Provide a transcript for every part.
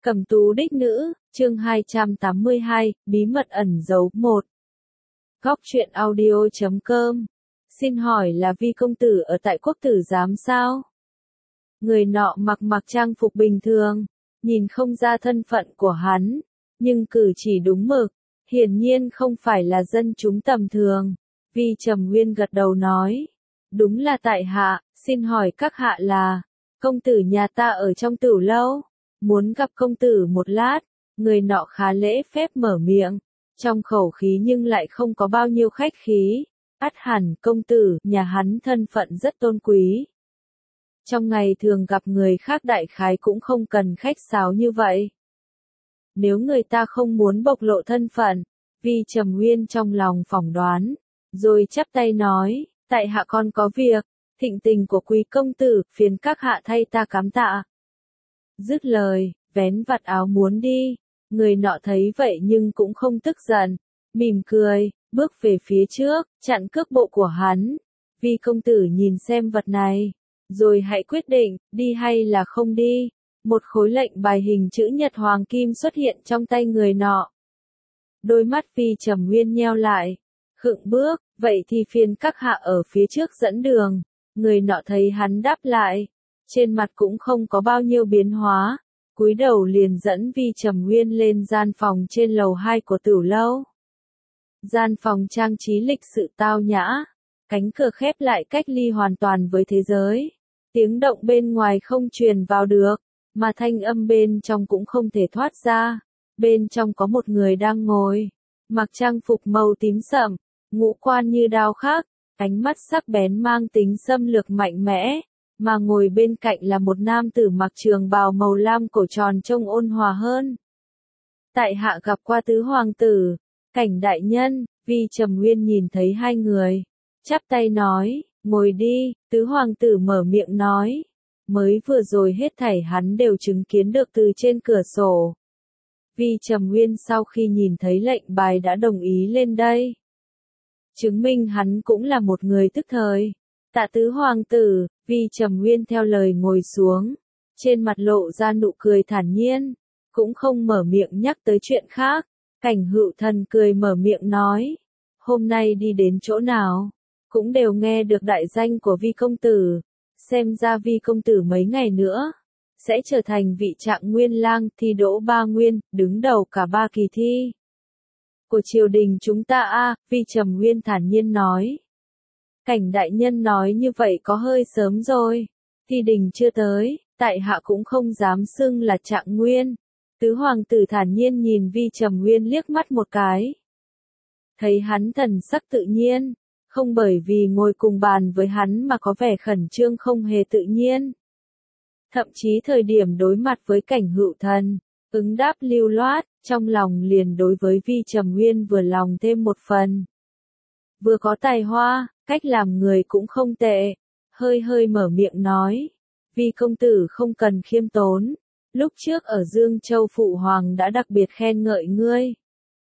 Cẩm tú đích nữ, chương 282, bí mật ẩn giấu 1. Góc truyện audio.com. Xin hỏi là Vi công tử ở tại quốc tử giám sao? Người nọ mặc trang phục bình thường, nhìn không ra thân phận của hắn, nhưng cử chỉ đúng mực, hiển nhiên không phải là dân chúng tầm thường. Vi Trầm Nguyên gật đầu nói, đúng là tại hạ, xin hỏi các hạ là, công tử nhà ta ở trong tửu lâu, muốn gặp công tử một lát. Người nọ khá lễ phép mở miệng, trong khẩu khí nhưng lại không có bao nhiêu khách khí. Ắt hẳn công tử nhà hắn thân phận rất tôn quý. Trong ngày thường gặp người khác đại khái cũng không cần khách sáo như vậy. Nếu người ta không muốn bộc lộ thân phận, Vi Trầm Nguyên trong lòng phỏng đoán, rồi chắp tay nói, tại hạ con có việc, thịnh tình của quý công tử, phiền các hạ thay ta cám tạ. Dứt lời, vén vạt áo muốn đi, người nọ thấy vậy nhưng cũng không tức giận, mỉm cười, bước về phía trước, chặn cước bộ của hắn. Vi công tử nhìn xem vật này, rồi hãy quyết định, đi hay là không đi. Một khối lệnh bài hình chữ nhật hoàng kim xuất hiện trong tay người nọ. Đôi mắt Vi Trầm Nguyên nheo lại, khựng bước, vậy thì phiền các hạ ở phía trước dẫn đường. Người nọ thấy hắn đáp lại, trên mặt cũng không có bao nhiêu biến hóa, cúi đầu liền dẫn Vi Trầm Nguyên lên gian phòng trên lầu 2 của tửu lâu. Gian phòng trang trí lịch sự tao nhã, cánh cửa khép lại cách ly hoàn toàn với thế giới. Tiếng động bên ngoài không truyền vào được, mà thanh âm bên trong cũng không thể thoát ra. Bên trong có một người đang ngồi, mặc trang phục màu tím sậm, ngũ quan như đao khắc, ánh mắt sắc bén mang tính xâm lược mạnh mẽ. Mà ngồi bên cạnh là một nam tử mặc trường bào màu lam cổ tròn trông ôn hòa hơn. Tại hạ gặp qua tứ hoàng tử, Cảnh đại nhân. Vi Trầm Nguyên nhìn thấy hai người, chắp tay nói, ngồi đi. Tứ hoàng tử mở miệng nói, mới vừa rồi hết thảy hắn đều chứng kiến được từ trên cửa sổ. Vi Trầm Nguyên sau khi nhìn thấy lệnh bài đã đồng ý lên đây, chứng minh hắn cũng là một người tức thời. Tạ tứ hoàng tử. Vi Trầm Nguyên theo lời ngồi xuống, trên mặt lộ ra nụ cười thản nhiên, cũng không mở miệng nhắc tới chuyện khác. Cảnh Hựu Thần cười mở miệng nói, hôm nay đi đến chỗ nào, cũng đều nghe được đại danh của Vi công tử, xem ra Vi công tử mấy ngày nữa, sẽ trở thành vị Trạng Nguyên lang, thi đỗ 3 nguyên, đứng đầu cả 3 kỳ thi của triều đình chúng ta a. Vi Trầm Nguyên thản nhiên nói. Cảnh đại nhân nói như vậy có hơi sớm rồi, thi đình chưa tới, tại hạ cũng không dám xưng là Trạng Nguyên. Tứ hoàng tử thản nhiên nhìn Vi Trầm Nguyên liếc mắt một cái. Thấy hắn thần sắc tự nhiên, không bởi vì ngồi cùng bàn với hắn mà có vẻ khẩn trương không hề tự nhiên. Thậm chí thời điểm đối mặt với Cảnh Hựu Thần, ứng đáp lưu loát, trong lòng liền đối với Vi Trầm Nguyên vừa lòng thêm một phần. Vừa có tài hoa, cách làm người cũng không tệ, hơi mở miệng nói, Vi công tử không cần khiêm tốn, lúc trước ở Dương Châu Phụ Hoàng đã đặc biệt khen ngợi ngươi.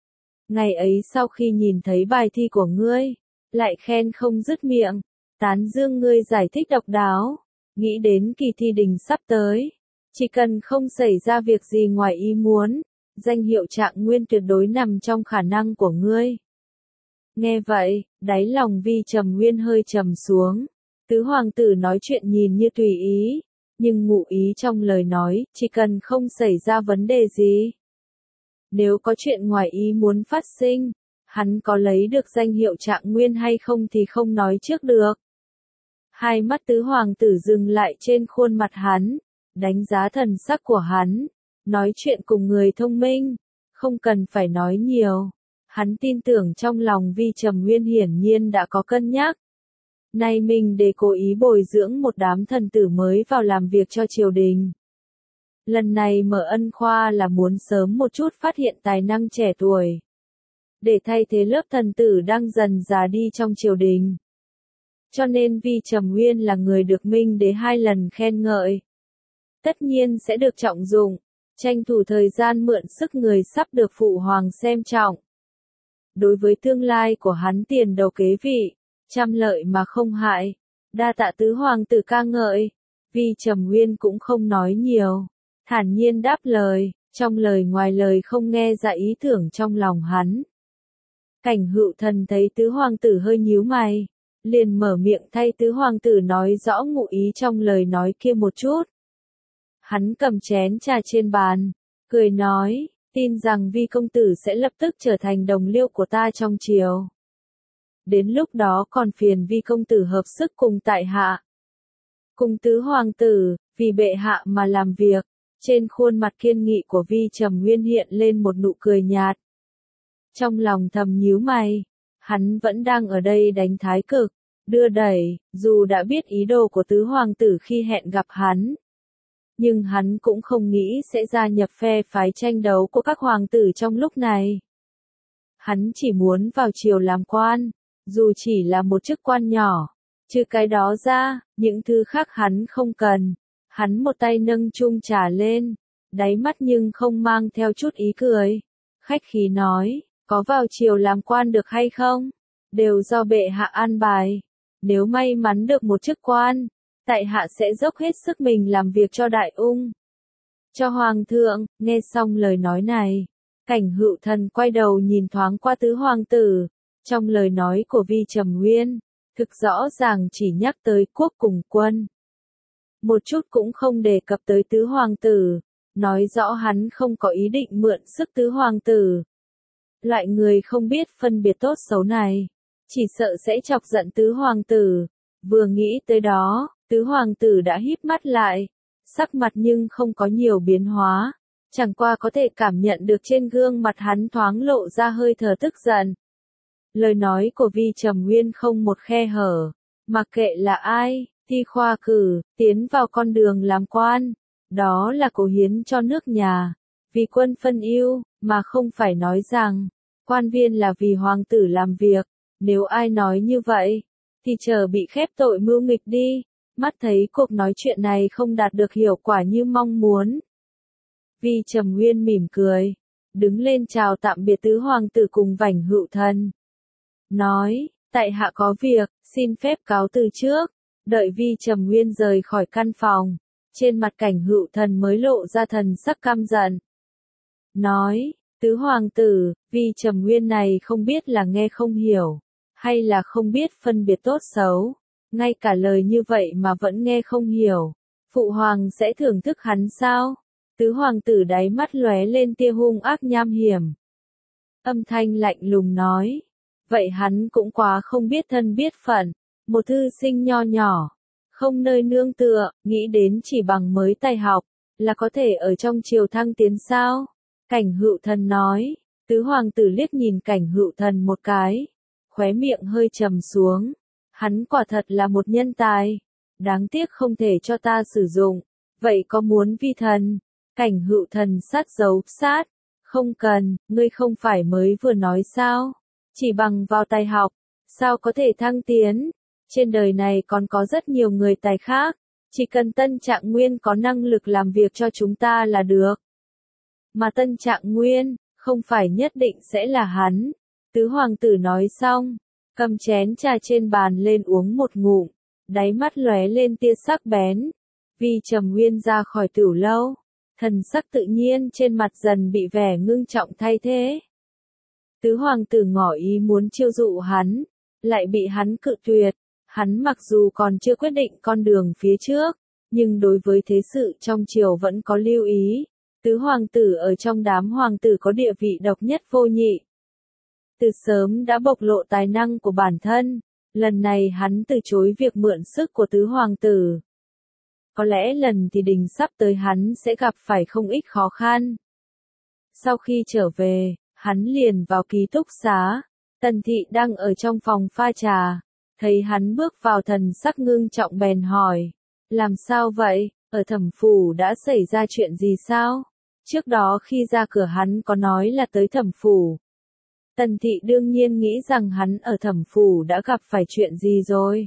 Ngày ấy sau khi nhìn thấy bài thi của ngươi, lại khen không dứt miệng, tán dương ngươi giải thích độc đáo, nghĩ đến kỳ thi đình sắp tới, chỉ cần không xảy ra việc gì ngoài ý muốn, danh hiệu Trạng Nguyên tuyệt đối nằm trong khả năng của ngươi. Nghe vậy, đáy lòng Vi Trầm Nguyên hơi trầm xuống. Tứ hoàng tử nói chuyện nhìn như tùy ý, nhưng ngụ ý trong lời nói, chỉ cần không xảy ra vấn đề gì. Nếu có chuyện ngoài ý muốn phát sinh, hắn có lấy được danh hiệu Trạng Nguyên hay không thì không nói trước được. Hai mắt tứ hoàng tử dừng lại trên khuôn mặt hắn, đánh giá thần sắc của hắn, nói chuyện cùng người thông minh, không cần phải nói nhiều. Hắn tin tưởng trong lòng Vi Trầm Nguyên hiển nhiên đã có cân nhắc. Nay mình để cố ý bồi dưỡng một đám thần tử mới vào làm việc cho triều đình. Lần này mở ân khoa là muốn sớm một chút phát hiện tài năng trẻ tuổi, để thay thế lớp thần tử đang dần già đi trong triều đình. Cho nên Vi Trầm Nguyên là người được Minh Đế 2 lần khen ngợi. Tất nhiên sẽ được trọng dụng, tranh thủ thời gian mượn sức người sắp được Phụ Hoàng xem trọng. Đối với tương lai của hắn tiền đầu kế vị, trăm lợi mà không hại, đa tạ tứ hoàng tử ca ngợi. Vi Trầm Nguyên cũng không nói nhiều, thản nhiên đáp lời, trong lời ngoài lời không nghe ra ý tưởng trong lòng hắn. Cảnh Hựu Thần thấy tứ hoàng tử hơi nhíu mày, liền mở miệng thay tứ hoàng tử nói rõ ngụ ý trong lời nói kia một chút. Hắn cầm chén trà trên bàn, cười nói, tin rằng vi công tử sẽ lập tức trở thành đồng liêu của ta trong triều. Đến lúc đó còn phiền vi công tử hợp sức cùng tại hạ. Cùng tứ hoàng tử, vì bệ hạ mà làm việc. Trên khuôn mặt kiên nghị của Vi Trầm Nguyên hiện lên một nụ cười nhạt. Trong lòng thầm nhíu mày, hắn vẫn đang ở đây đánh thái cực, đưa đẩy, dù đã biết ý đồ của tứ hoàng tử khi hẹn gặp hắn. Nhưng hắn cũng không nghĩ sẽ gia nhập phe phái tranh đấu của các hoàng tử trong lúc này. Hắn chỉ muốn vào triều làm quan, dù chỉ là một chức quan nhỏ. Trừ cái đó ra, những thứ khác hắn không cần. Hắn một tay nâng chung trà lên, đáy mắt nhưng không mang theo chút ý cười. Khách khí nói, có vào triều làm quan được hay không? Đều do bệ hạ an bài. Nếu may mắn được một chức quan, tại hạ sẽ dốc hết sức mình làm việc cho đại ung. Cho hoàng thượng, nghe xong lời nói này, Cảnh Hựu Thần quay đầu nhìn thoáng qua tứ hoàng tử. Trong lời nói của Vi Trầm Nguyên, thực rõ ràng chỉ nhắc tới quốc cùng quân. Một chút cũng không đề cập tới tứ hoàng tử, nói rõ hắn không có ý định mượn sức tứ hoàng tử. Loại người không biết phân biệt tốt xấu này, chỉ sợ sẽ chọc giận tứ hoàng tử. Vừa nghĩ tới đó, tứ hoàng tử đã híp mắt lại, sắc mặt nhưng không có nhiều biến hóa, chẳng qua có thể cảm nhận được trên gương mặt hắn thoáng lộ ra hơi thở tức giận. Lời nói của Vi Trầm Nguyên không một khe hở, mặc kệ là ai, thi khoa cử, tiến vào con đường làm quan, đó là cống hiến cho nước nhà, vì quân phân ưu, mà không phải nói rằng, quan viên là vì hoàng tử làm việc. Nếu ai nói như vậy, thì chờ bị khép tội mưu nghịch đi. Mắt thấy cuộc nói chuyện này không đạt được hiệu quả như mong muốn. Vi Trầm Nguyên mỉm cười, đứng lên chào tạm biệt tứ hoàng tử cùng Cảnh Hựu Thần. Nói, tại hạ có việc, xin phép cáo từ trước. Đợi Vi Trầm Nguyên rời khỏi căn phòng, trên mặt Cảnh Hựu Thần mới lộ ra thần sắc căm giận. Nói, tứ hoàng tử, Vi Trầm Nguyên này không biết là nghe không hiểu, hay là không biết phân biệt tốt xấu. Ngay cả lời như vậy mà vẫn nghe không hiểu. Phụ hoàng sẽ thưởng thức hắn sao? Tứ hoàng tử đáy mắt lóe lên tia hung ác nham hiểm. Âm thanh lạnh lùng nói. Vậy hắn cũng quá không biết thân biết phận. Một thư sinh nho nhỏ, không nơi nương tựa, nghĩ đến chỉ bằng mới tài học, là có thể ở trong triều thăng tiến sao? Cảnh Hựu Thần nói. Tứ hoàng tử liếc nhìn Cảnh Hựu Thần một cái, khóe miệng hơi trầm xuống. Hắn quả thật là một nhân tài, đáng tiếc không thể cho ta sử dụng. Vậy có muốn vi thần? Cảnh Hựu Thần sát dấu sát. Không cần, ngươi không phải mới vừa nói sao? Chỉ bằng vào tài học, sao có thể thăng tiến? Trên đời này còn có rất nhiều người tài khác, chỉ cần Tân Trạng Nguyên có năng lực làm việc cho chúng ta là được. Mà Tân Trạng Nguyên, không phải nhất định sẽ là hắn. Tứ hoàng tử nói xong, cầm chén trà trên bàn lên uống một ngụm, đáy mắt lóe lên tia sắc bén. Vi Trầm Nguyên ra khỏi tửu lâu, thần sắc tự nhiên trên mặt dần bị vẻ ngưng trọng thay thế. Tứ hoàng tử ngỏ ý muốn chiêu dụ hắn, lại bị hắn cự tuyệt. Hắn mặc dù còn chưa quyết định con đường phía trước, nhưng đối với thế sự trong triều vẫn có lưu ý. Tứ hoàng tử ở trong đám hoàng tử có địa vị độc nhất vô nhị. Từ sớm đã bộc lộ tài năng của bản thân, lần này hắn từ chối việc mượn sức của tứ hoàng tử. Có lẽ lần thì đình sắp tới hắn sẽ gặp phải không ít khó khăn. Sau khi trở về, hắn liền vào ký túc xá. Tần Thị đang ở trong phòng pha trà, thấy hắn bước vào thần sắc ngưng trọng bèn hỏi. Làm sao vậy, ở Thẩm phủ đã xảy ra chuyện gì sao? Trước đó khi ra cửa hắn có nói là tới Thẩm phủ. Tần Thị đương nhiên nghĩ rằng hắn ở Thẩm phủ đã gặp phải chuyện gì rồi.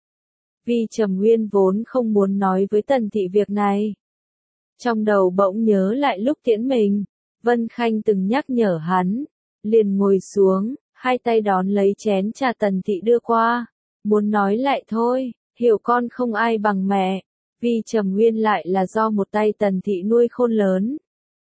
Vi Trầm Nguyên vốn không muốn nói với Tần Thị việc này. Trong đầu bỗng nhớ lại lúc tiễn mình, Vân Khanh từng nhắc nhở hắn, liền ngồi xuống, hai tay đón lấy chén trà Tần Thị đưa qua, muốn nói lại thôi, hiểu con không ai bằng mẹ. Vi Trầm Nguyên lại là do một tay Tần Thị nuôi khôn lớn.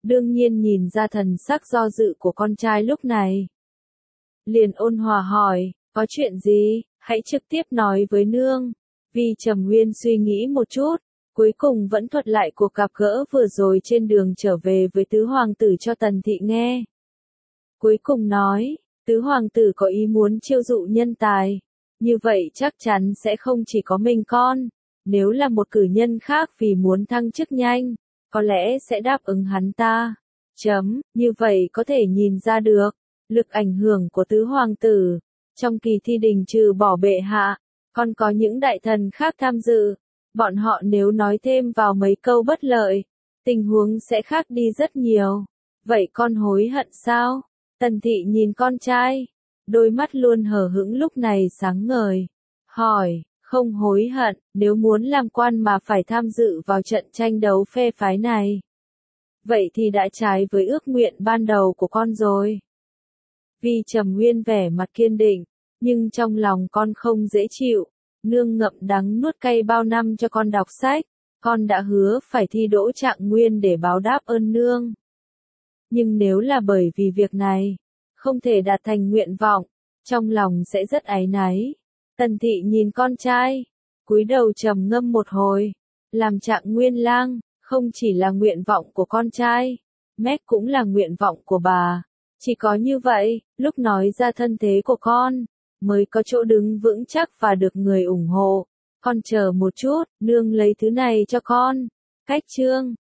đương nhiên nhìn ra thần sắc do dự của con trai lúc này. Liền ôn hòa hỏi, có chuyện gì, hãy trực tiếp nói với nương. Vi Trầm Nguyên suy nghĩ một chút, cuối cùng vẫn thuật lại cuộc gặp gỡ vừa rồi trên đường trở về với tứ hoàng tử cho Tần Thị nghe. Cuối cùng nói, tứ hoàng tử có ý muốn chiêu dụ nhân tài, như vậy chắc chắn sẽ không chỉ có mình con, nếu là một cử nhân khác vì muốn thăng chức nhanh, có lẽ sẽ đáp ứng hắn ta. Như vậy có thể nhìn ra được, lực ảnh hưởng của tứ hoàng tử, trong kỳ thi đình trừ bỏ bệ hạ, còn có những đại thần khác tham dự, bọn họ nếu nói thêm vào mấy câu bất lợi, tình huống sẽ khác đi rất nhiều. Vậy con hối hận sao? Tần Thị nhìn con trai, đôi mắt luôn hờ hững lúc này sáng ngời, hỏi, không hối hận, nếu muốn làm quan mà phải tham dự vào trận tranh đấu phe phái này. Vậy thì đã trái với ước nguyện ban đầu của con rồi. Vi Trầm Nguyên vẻ mặt kiên định, nhưng trong lòng con không dễ chịu, nương ngậm đắng nuốt cay bao năm cho con đọc sách, con đã hứa phải thi đỗ Trạng Nguyên để báo đáp ơn nương. Nhưng nếu là bởi vì việc này, không thể đạt thành nguyện vọng, trong lòng sẽ rất áy náy. Tần Thị nhìn con trai, cúi đầu trầm ngâm một hồi, làm Trạng Nguyên lang, không chỉ là nguyện vọng của con trai, mét cũng là nguyện vọng của bà. Chỉ có như vậy, lúc nói ra thân thế của con, mới có chỗ đứng vững chắc và được người ủng hộ. Con chờ một chút, nương lấy thứ này cho con. Cách chương